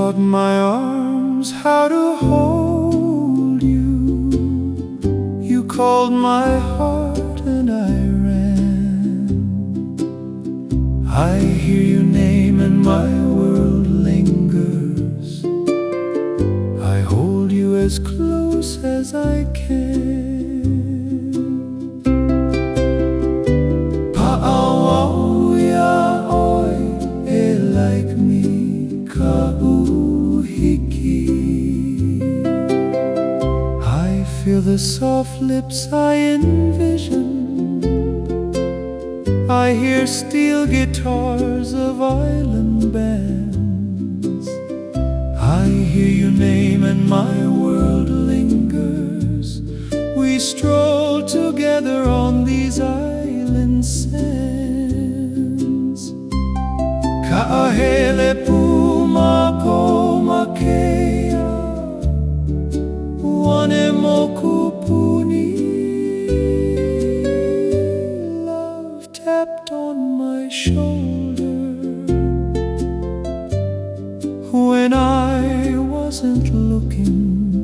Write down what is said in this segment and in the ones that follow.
taught my arms how to hold you. You called my heart and I ran. I hear your name and my world lingers. I hold you as close as I can. I feel the soft lips I envision. I hear steel guitars of island bands. I hear your name and my world lingers. We stroll together on these island sands. Kahele pumako makea wane mokupuni. Love tapped on my shoulder when I wasn't looking.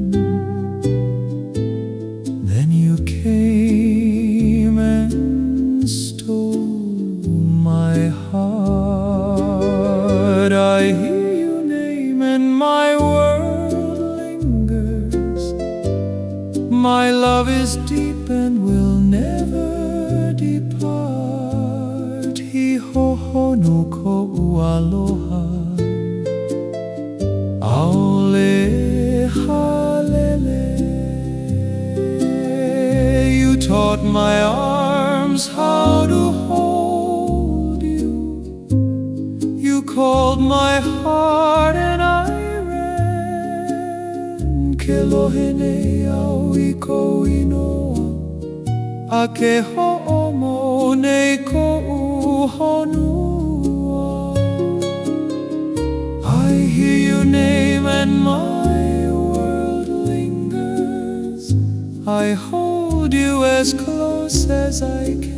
Then you came and stole my heart. I hear your name and my world lingers. My love is deep and will never depart. Hi ho ho no ko aloha. Aole halele. You taught my arms how to hold you. You called my heart and I ran. Kelohene au iko inoa. Ake ho'omo nei ko'u honua. I hear your name and my world lingers. I hold you as close as I can.